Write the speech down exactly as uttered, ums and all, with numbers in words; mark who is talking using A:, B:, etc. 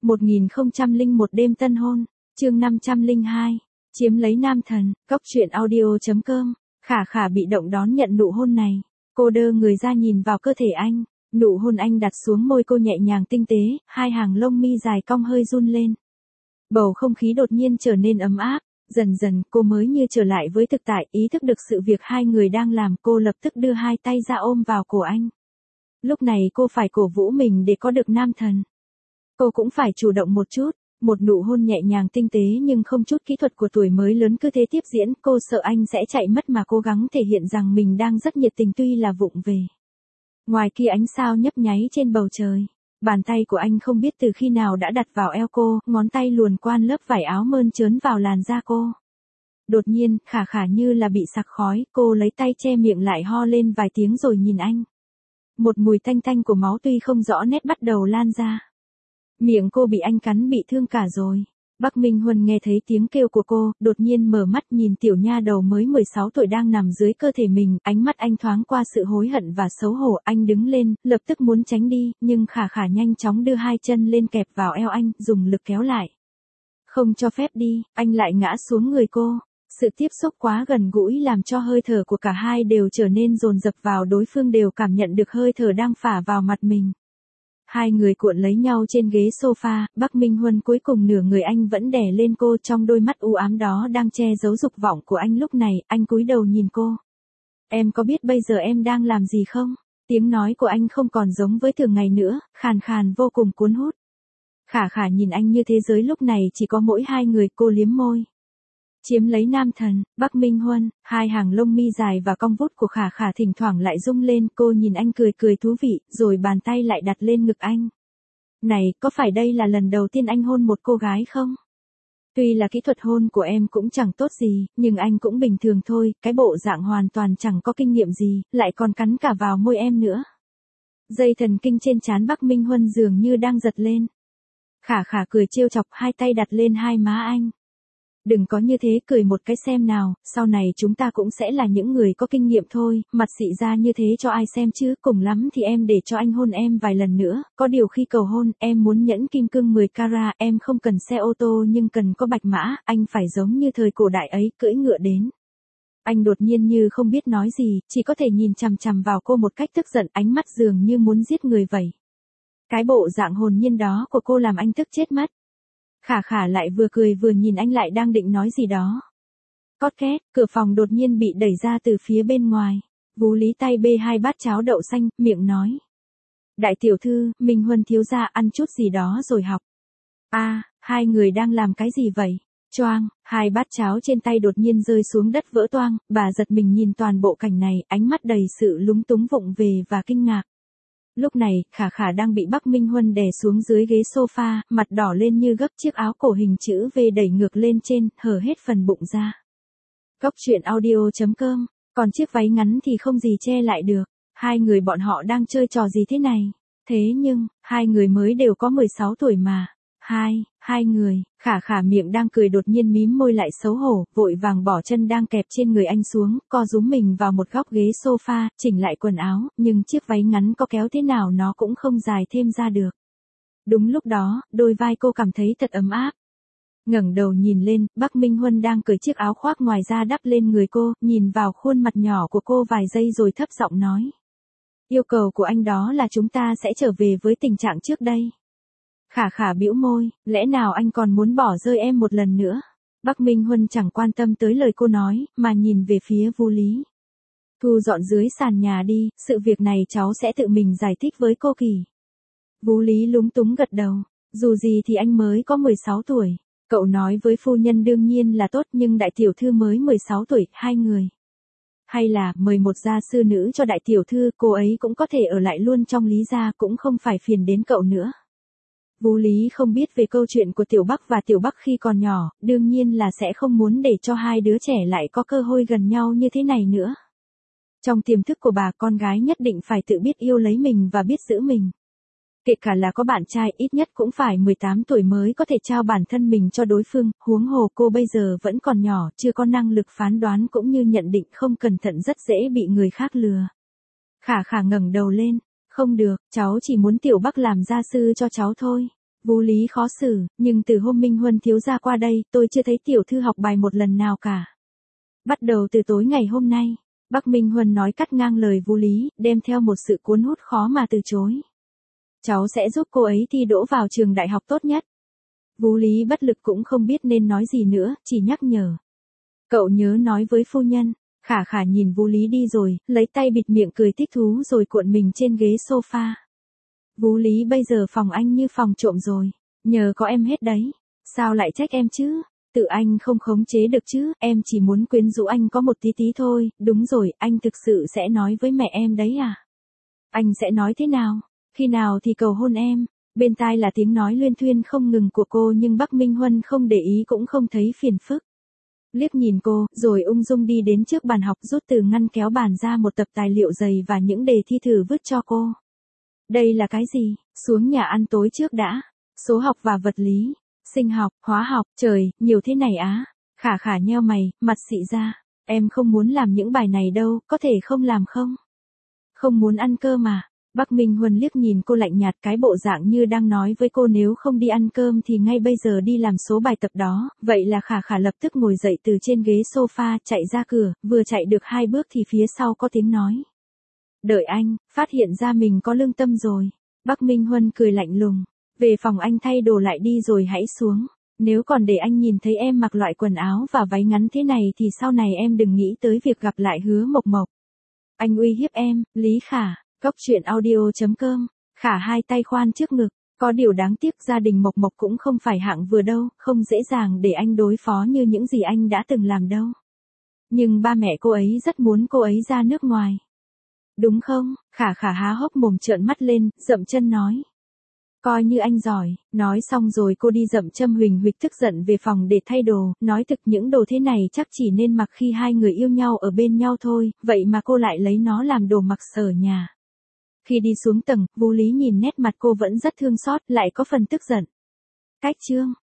A: một nghìn không trăm lẻ một đêm tân hôn, chương năm trăm lẻ hai, chiếm lấy nam thần, cóc truyện audio chấm com. Khả Khả bị động đón nhận nụ hôn này, cô đơ người ra nhìn vào cơ thể anh, nụ hôn anh đặt xuống môi cô nhẹ nhàng tinh tế, hai hàng lông mi dài cong hơi run lên. Bầu không khí đột nhiên trở nên ấm áp, dần dần cô mới như trở lại với thực tại, ý thức được sự việc hai người đang làm, cô lập tức đưa hai tay ra ôm vào cổ anh. Lúc này cô phải cổ vũ mình để có được nam thần. Cô cũng phải chủ động một chút, một nụ hôn nhẹ nhàng tinh tế nhưng không chút kỹ thuật của tuổi mới lớn cứ thế tiếp diễn, cô sợ anh sẽ chạy mất mà cố gắng thể hiện rằng mình đang rất nhiệt tình tuy là vụng về. Ngoài kia ánh sao nhấp nháy trên bầu trời, bàn tay của anh không biết từ khi nào đã đặt vào eo cô, ngón tay luồn qua lớp vải áo mơn trớn vào làn da cô. Đột nhiên, Khả Khả như là bị sặc khói, cô lấy tay che miệng lại ho lên vài tiếng rồi nhìn anh. Một mùi tanh tanh của máu tuy không rõ nét bắt đầu lan ra. Miệng cô bị anh cắn bị thương cả rồi. Bắc Minh Huân nghe thấy tiếng kêu của cô, đột nhiên mở mắt nhìn tiểu nha đầu mới mười sáu tuổi đang nằm dưới cơ thể mình, ánh mắt anh thoáng qua sự hối hận và xấu hổ, anh đứng lên, lập tức muốn tránh đi, nhưng Khả Khả nhanh chóng đưa hai chân lên kẹp vào eo anh, dùng lực kéo lại. Không cho phép đi, anh lại ngã xuống người cô. Sự tiếp xúc quá gần gũi làm cho hơi thở của cả hai đều trở nên dồn dập vào đối phương, đều cảm nhận được hơi thở đang phả vào mặt mình. Hai người cuộn lấy nhau trên ghế sofa, Bắc Minh Huân cuối cùng nửa người anh vẫn đè lên cô, trong đôi mắt u ám đó đang che giấu dục vọng của anh. Lúc này, anh cúi đầu nhìn cô. Em có biết bây giờ em đang làm gì không? Tiếng nói của anh không còn giống với thường ngày nữa, khàn khàn vô cùng cuốn hút. Khả Khả nhìn anh như thế giới lúc này chỉ có mỗi hai người, cô liếm môi. Chiếm lấy nam thần, Bắc Minh Huân, hai hàng lông mi dài và cong vút của Khả Khả thỉnh thoảng lại rung lên, cô nhìn anh cười cười thú vị, rồi bàn tay lại đặt lên ngực anh. Này, có phải đây là lần đầu tiên anh hôn một cô gái không? Tuy là kỹ thuật hôn của em cũng chẳng tốt gì, nhưng anh cũng bình thường thôi, cái bộ dạng hoàn toàn chẳng có kinh nghiệm gì, lại còn cắn cả vào môi em nữa. Dây thần kinh trên trán Bắc Minh Huân dường như đang giật lên. Khả Khả cười trêu chọc, hai tay đặt lên hai má anh. Đừng có như thế, cười một cái xem nào, sau này chúng ta cũng sẽ là những người có kinh nghiệm thôi, mặt xị ra như thế cho ai xem chứ, cùng lắm thì em để cho anh hôn em vài lần nữa, có điều khi cầu hôn, em muốn nhẫn kim cương mười carat, em không cần xe ô tô nhưng cần có bạch mã, anh phải giống như thời cổ đại ấy, cưỡi ngựa đến. Anh đột nhiên như không biết nói gì, chỉ có thể nhìn chằm chằm vào cô một cách tức giận, ánh mắt dường như muốn giết người vậy. Cái bộ dạng hồn nhiên đó của cô làm anh tức chết mất. Khả Khả lại vừa cười vừa nhìn anh, lại đang định nói gì đó. Cót két, cửa phòng đột nhiên bị đẩy ra từ phía bên ngoài. Vú Lý tay bê hai bát cháo đậu xanh, miệng nói. Đại tiểu thư, Minh Huân thiếu gia ăn chút gì đó rồi học. A, à, hai người đang làm cái gì vậy? Choang, hai bát cháo trên tay đột nhiên rơi xuống đất vỡ toang, bà giật mình nhìn toàn bộ cảnh này, ánh mắt đầy sự lúng túng vụng về và kinh ngạc. Lúc này, Khả Khả đang bị Bắc Minh Huân đè xuống dưới ghế sofa, mặt đỏ lên như gấp, chiếc áo cổ hình chữ V đẩy ngược lên trên, hở hết phần bụng ra. Cóc truyện audio chấm com, còn chiếc váy ngắn thì không gì che lại được. Hai người bọn họ đang chơi trò gì thế này? Thế nhưng, hai người mới đều có mười sáu tuổi mà. Hai, hai người, Khả Khả miệng đang cười đột nhiên mím môi lại xấu hổ, vội vàng bỏ chân đang kẹp trên người anh xuống, co rúm mình vào một góc ghế sofa, chỉnh lại quần áo, nhưng chiếc váy ngắn có kéo thế nào nó cũng không dài thêm ra được. Đúng lúc đó, đôi vai cô cảm thấy thật ấm áp. Ngẩng đầu nhìn lên, Bắc Minh Huân đang cởi chiếc áo khoác ngoài ra đắp lên người cô, nhìn vào khuôn mặt nhỏ của cô vài giây rồi thấp giọng nói. Yêu cầu của anh đó là chúng ta sẽ trở về với tình trạng trước đây. Khả Khả bĩu môi, lẽ nào anh còn muốn bỏ rơi em một lần nữa? Bắc Minh Huân chẳng quan tâm tới lời cô nói, mà nhìn về phía Vu Lý. Thu dọn dưới sàn nhà đi, sự việc này cháu sẽ tự mình giải thích với cô Kỳ. Vu Lý lúng túng gật đầu, dù gì thì anh mới có mười sáu tuổi, cậu nói với phu nhân đương nhiên là tốt, nhưng đại tiểu thư mới mười sáu tuổi, hai người. Hay là, mời một gia sư nữ cho đại tiểu thư, cô ấy cũng có thể ở lại luôn trong Lý gia, cũng không phải phiền đến cậu nữa. Vu Lý không biết về câu chuyện của Tiểu Bắc và Tiểu Bắc khi còn nhỏ, đương nhiên là sẽ không muốn để cho hai đứa trẻ lại có cơ hội gần nhau như thế này nữa. Trong tiềm thức của bà, con gái nhất định phải tự biết yêu lấy mình và biết giữ mình. Kể cả là có bạn trai, ít nhất cũng phải mười tám tuổi mới có thể trao bản thân mình cho đối phương, huống hồ cô bây giờ vẫn còn nhỏ, chưa có năng lực phán đoán cũng như nhận định, không cẩn thận rất dễ bị người khác lừa. Khả Khả ngẩng đầu lên. Không được, cháu chỉ muốn Tiểu Bắc làm gia sư cho cháu thôi. Vũ Lý khó xử, nhưng từ hôm Minh Huân thiếu gia qua đây, tôi chưa thấy tiểu thư học bài một lần nào cả. Bắt đầu từ tối ngày hôm nay, Bắc Minh Huân nói cắt ngang lời Vũ Lý, đem theo một sự cuốn hút khó mà từ chối. Cháu sẽ giúp cô ấy thi đỗ vào trường đại học tốt nhất. Vũ Lý bất lực cũng không biết nên nói gì nữa, chỉ nhắc nhở. Cậu nhớ nói với phu nhân. Khả Khả nhìn Vũ Lý đi rồi, lấy tay bịt miệng cười thích thú rồi cuộn mình trên ghế sofa. Vũ Lý bây giờ phòng anh như phòng trộm rồi, nhờ có em hết đấy. Sao lại trách em chứ? Tự anh không khống chế được chứ, em chỉ muốn quyến rũ anh có một tí tí thôi. Đúng rồi, anh thực sự sẽ nói với mẹ em đấy à? Anh sẽ nói thế nào? Khi nào thì cầu hôn em? Bên tai là tiếng nói luyên thuyên không ngừng của cô, nhưng Bắc Minh Huân không để ý cũng không thấy phiền phức. Liếc nhìn cô, rồi ung dung đi đến trước bàn học, rút từ ngăn kéo bàn ra một tập tài liệu dày và những đề thi thử vứt cho cô. Đây là cái gì? Xuống nhà ăn tối trước đã. Số học và vật lý, sinh học, hóa học, trời, nhiều thế này á. Khả Khả nheo mày, mặt xị ra. Em không muốn làm những bài này đâu, có thể không làm không? Không muốn ăn cơm mà. Bắc Minh Huân liếc nhìn cô lạnh nhạt, cái bộ dạng như đang nói với cô nếu không đi ăn cơm thì ngay bây giờ đi làm số bài tập đó. Vậy là Khả Khả lập tức ngồi dậy từ trên ghế sofa, chạy ra cửa, vừa chạy được hai bước thì phía sau có tiếng nói. Đợi anh, phát hiện ra mình có lương tâm rồi. Bắc Minh Huân cười lạnh lùng. Về phòng anh thay đồ lại đi rồi hãy xuống. Nếu còn để anh nhìn thấy em mặc loại quần áo và váy ngắn thế này thì sau này em đừng nghĩ tới việc gặp lại Hứa Mộc Mộc. Anh uy hiếp em, Lý Khả. Cốc truyện audio chấm com. Khả hai tay khoan trước ngực. Có điều đáng tiếc gia đình Mộc Mộc cũng không phải hạng vừa đâu, không dễ dàng để anh đối phó như những gì anh đã từng làm đâu. Nhưng ba mẹ cô ấy rất muốn cô ấy ra nước ngoài. Đúng không? Khả Khả há hốc mồm trợn mắt lên, dậm chân nói. Coi như anh giỏi. Nói xong rồi cô đi dậm châm huỳnh huỵch tức giận về phòng để thay đồ. Nói thực những đồ thế này chắc chỉ nên mặc khi hai người yêu nhau ở bên nhau thôi, vậy mà cô lại lấy nó làm đồ mặc ở nhà. Khi đi xuống tầng, Vũ Lý nhìn nét mặt cô vẫn rất thương xót, lại có phần tức giận. Cách chương